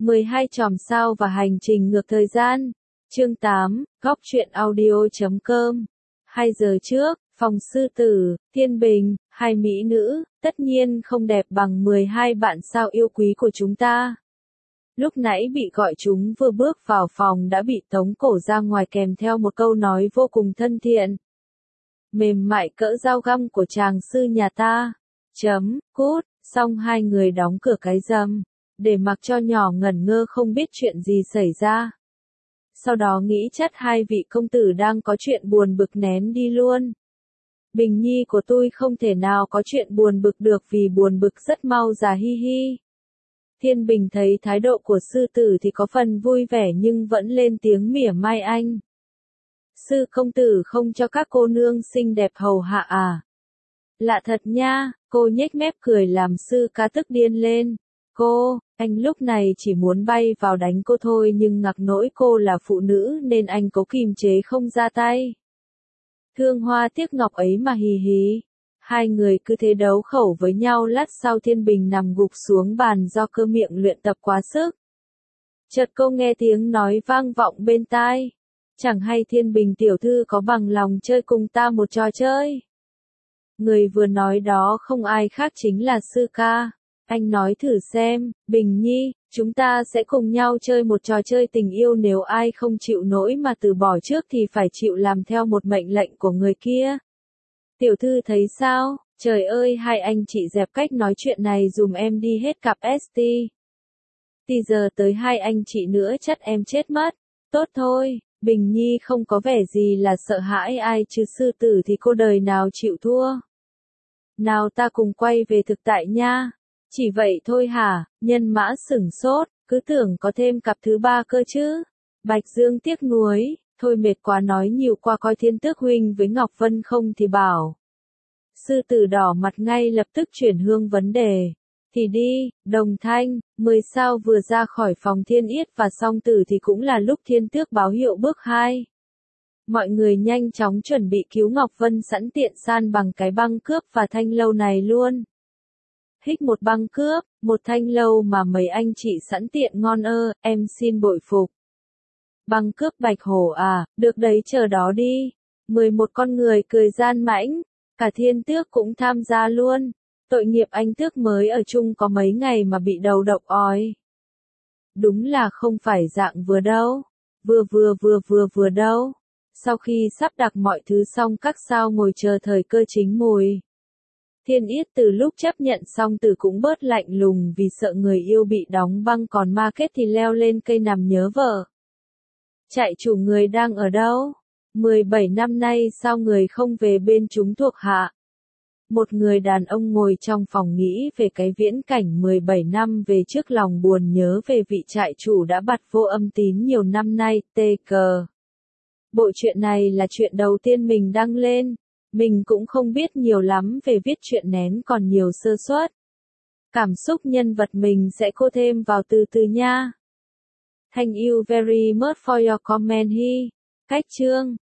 12 chòm sao và hành trình ngược thời gian. Chương 8, góc truyện audio.com. 2 giờ trước, phòng sư tử, Thiên Bình, hai mỹ nữ, tất nhiên không đẹp bằng 12 bạn sao yêu quý của chúng ta. Lúc nãy bị gọi chúng vừa bước vào phòng đã bị tống cổ ra ngoài kèm theo một câu nói vô cùng thân thiện. Mềm mại cỡ dao găm của chàng sư nhà ta. Cút, xong hai người đóng cửa cái rầm, để mặc cho nhỏ ngẩn ngơ không biết chuyện gì xảy ra. Sau đó nghĩ chắc hai vị công tử đang có chuyện buồn bực nén đi luôn. Bình nhi của tôi không thể nào có chuyện buồn bực được vì buồn bực rất mau già hi hi. Thiên Bình thấy thái độ của sư tử thì có phần vui vẻ nhưng vẫn lên tiếng mỉa mai anh. Sư công tử không cho các cô nương xinh đẹp hầu hạ à? Lạ thật nha, cô nhếch mép cười làm sư ca tức điên lên. Anh lúc này chỉ muốn bay vào đánh cô thôi nhưng ngặc nỗi cô là phụ nữ nên anh cố kìm chế không ra tay. Thương hoa tiếc ngọc ấy mà hì hì. Hai người cứ thế đấu khẩu với nhau lát sau Thiên Bình nằm gục xuống bàn do cơ miệng luyện tập quá sức. Chợt cô nghe tiếng nói vang vọng bên tai. Chẳng hay Thiên Bình tiểu thư có bằng lòng chơi cùng ta một trò chơi. Người vừa nói đó không ai khác chính là sư ca. Anh nói thử xem, Bình nhi, chúng ta sẽ cùng nhau chơi một trò chơi tình yêu nếu ai không chịu nổi mà từ bỏ trước thì phải chịu làm theo một mệnh lệnh của người kia. Tiểu thư thấy sao? Trời ơi hai anh chị dẹp cách nói chuyện này dùm em đi hết cặp ST. Thì giờ tới hai anh chị nữa chắc em chết mất. Tốt thôi, Bình nhi không có vẻ gì là sợ hãi ai chứ sư tử thì cô đời nào chịu thua. Nào ta cùng quay về thực tại nha. Chỉ vậy thôi hả? Nhân mã sửng sốt, cứ tưởng có thêm cặp thứ ba cơ chứ. Bạch Dương tiếc nuối, thôi mệt quá nói nhiều qua coi Thiên Tước huynh với Ngọc Vân không thì bảo. Sư tử đỏ mặt ngay lập tức chuyển hướng vấn đề. Thì đi, Đồng Thanh, 10 sao vừa ra khỏi phòng Thiên Yết và Song Tử thì cũng là lúc Thiên Tước báo hiệu bước 2. Mọi người nhanh chóng chuẩn bị cứu Ngọc Vân sẵn tiện san bằng cái băng cướp và thanh lâu này luôn. Hích một băng cướp, một thanh lâu mà mấy anh chị sẵn tiện ngon ơ, em xin bội phục. Băng cướp Bạch Hổ à, được đấy chờ đó đi. 11 con người cười gian mãnh, cả Thiên Tước cũng tham gia luôn. Tội nghiệp anh Tước mới ở chung có mấy ngày mà bị đầu độc ói. Đúng là không phải dạng vừa đâu. Vừa đâu. Sau khi sắp đặt mọi thứ xong các sao ngồi chờ thời cơ chín mùi. Thiên Yết từ lúc chấp nhận xong từ cũng bớt lạnh lùng vì sợ người yêu bị đóng băng còn Ma Kết thì leo lên cây nằm nhớ vợ. Trại chủ người đang ở đâu? 17 năm nay sao người không về bên chúng thuộc hạ? Một người đàn ông ngồi trong phòng nghĩ về cái viễn cảnh 17 năm về trước lòng buồn nhớ về vị trại chủ đã bặt vô âm tín nhiều năm nay, TK. Bộ truyện này là chuyện đầu tiên mình đăng lên. Mình cũng không biết nhiều lắm về viết truyện nén còn nhiều sơ suất. Cảm xúc nhân vật mình sẽ cô thêm vào từ từ nha. Thank you very much for your comment he. Cách chương